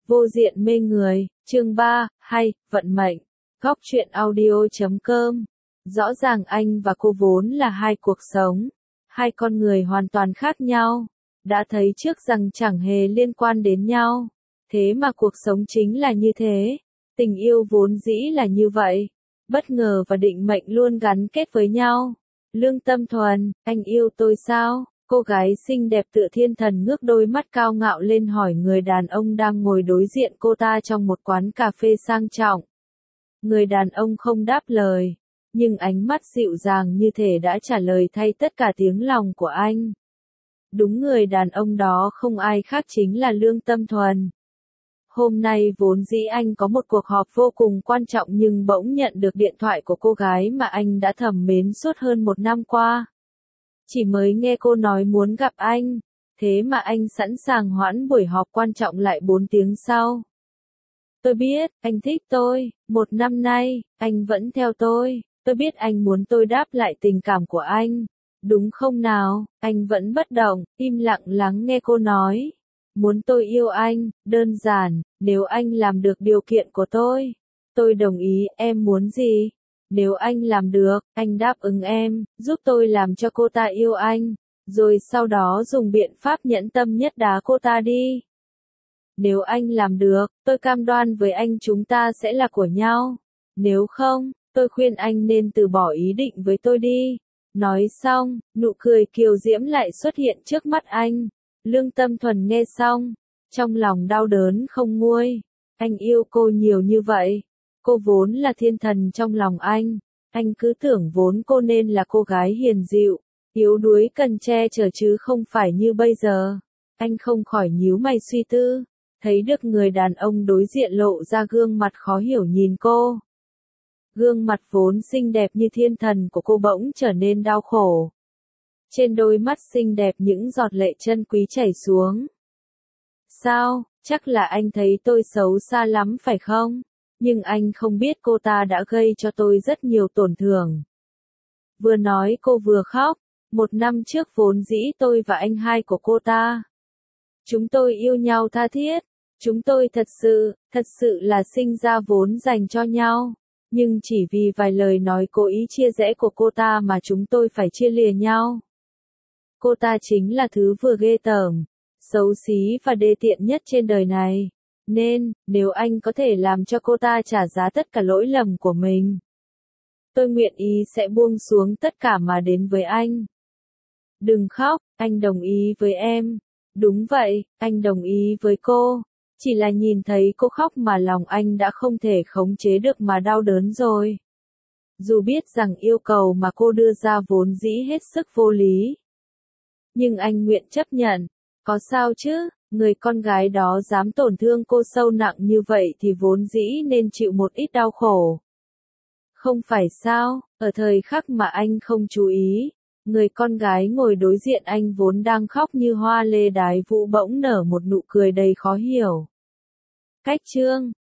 Vô diện mê người, chương 3, hay, vận mệnh. Góc truyện audio.com. Rõ ràng anh và cô vốn là hai cuộc sống, hai con người hoàn toàn khác nhau. Đã thấy trước rằng chẳng hề liên quan đến nhau. Thế mà cuộc sống chính là như thế. Tình yêu vốn dĩ là như vậy. Bất ngờ và định mệnh luôn gắn kết với nhau. Lương Tâm Thuần, anh yêu tôi sao? Cô gái xinh đẹp tựa thiên thần ngước đôi mắt cao ngạo lên hỏi người đàn ông đang ngồi đối diện cô ta trong một quán cà phê sang trọng. Người đàn ông không đáp lời, nhưng ánh mắt dịu dàng như thể đã trả lời thay tất cả tiếng lòng của anh. Đúng, người đàn ông đó không ai khác chính là Lương Tâm Thuần. Hôm nay vốn dĩ anh có một cuộc họp vô cùng quan trọng nhưng bỗng nhận được điện thoại của cô gái mà anh đã thầm mến suốt hơn 1 năm qua. Chỉ mới nghe cô nói muốn gặp anh, thế mà anh sẵn sàng hoãn buổi họp quan trọng lại 4 tiếng sau. Tôi biết, anh thích tôi, 1 năm nay, anh vẫn theo tôi biết anh muốn tôi đáp lại tình cảm của anh, đúng không nào? Anh vẫn bất động, im lặng lắng nghe cô nói. Muốn tôi yêu anh, đơn giản, nếu anh làm được điều kiện của tôi đồng ý. Em muốn gì? Nếu anh làm được, anh đáp ứng em, giúp tôi làm cho cô ta yêu anh, rồi sau đó dùng biện pháp nhẫn tâm nhất đá cô ta đi. Nếu anh làm được, tôi cam đoan với anh chúng ta sẽ là của nhau. Nếu không, tôi khuyên anh nên từ bỏ ý định với tôi đi. Nói xong, nụ cười kiều diễm lại xuất hiện trước mắt anh. Lương Tâm Thuần nghe xong, trong lòng đau đớn không nguôi. Anh yêu cô nhiều như vậy. Cô vốn là thiên thần trong lòng anh cứ tưởng vốn cô nên là cô gái hiền dịu, yếu đuối cần che chở chứ không phải như bây giờ. Anh không khỏi nhíu mày suy tư, thấy được người đàn ông đối diện lộ ra gương mặt khó hiểu nhìn cô. Gương mặt vốn xinh đẹp như thiên thần của cô bỗng trở nên đau khổ. Trên đôi mắt xinh đẹp những giọt lệ chân quý chảy xuống. Sao, chắc là anh thấy tôi xấu xa lắm phải không? Nhưng anh không biết cô ta đã gây cho tôi rất nhiều tổn thương. Vừa nói cô vừa khóc. 1 năm trước vốn dĩ tôi và anh hai của cô ta. Chúng tôi yêu nhau tha thiết. Chúng tôi thật sự là sinh ra vốn dành cho nhau. Nhưng chỉ vì vài lời nói cố ý chia rẽ của cô ta mà chúng tôi phải chia lìa nhau. Cô ta chính là thứ vừa ghê tởm, xấu xí và đê tiện nhất trên đời này. Nên, nếu anh có thể làm cho cô ta trả giá tất cả lỗi lầm của mình, tôi nguyện ý sẽ buông xuống tất cả mà đến với anh. Đừng khóc, anh đồng ý với em. Đúng vậy, anh đồng ý với cô. Chỉ là nhìn thấy cô khóc mà lòng anh đã không thể khống chế được mà đau đớn rồi. Dù biết rằng yêu cầu mà cô đưa ra vốn dĩ hết sức vô lý, nhưng anh nguyện chấp nhận. Có sao chứ? Người con gái đó dám tổn thương cô sâu nặng như vậy thì vốn dĩ nên chịu một ít đau khổ. Không phải sao? Ở thời khắc mà anh không chú ý, người con gái ngồi đối diện anh vốn đang khóc như hoa lê đái vũ bỗng nở một nụ cười đầy khó hiểu. Cách chương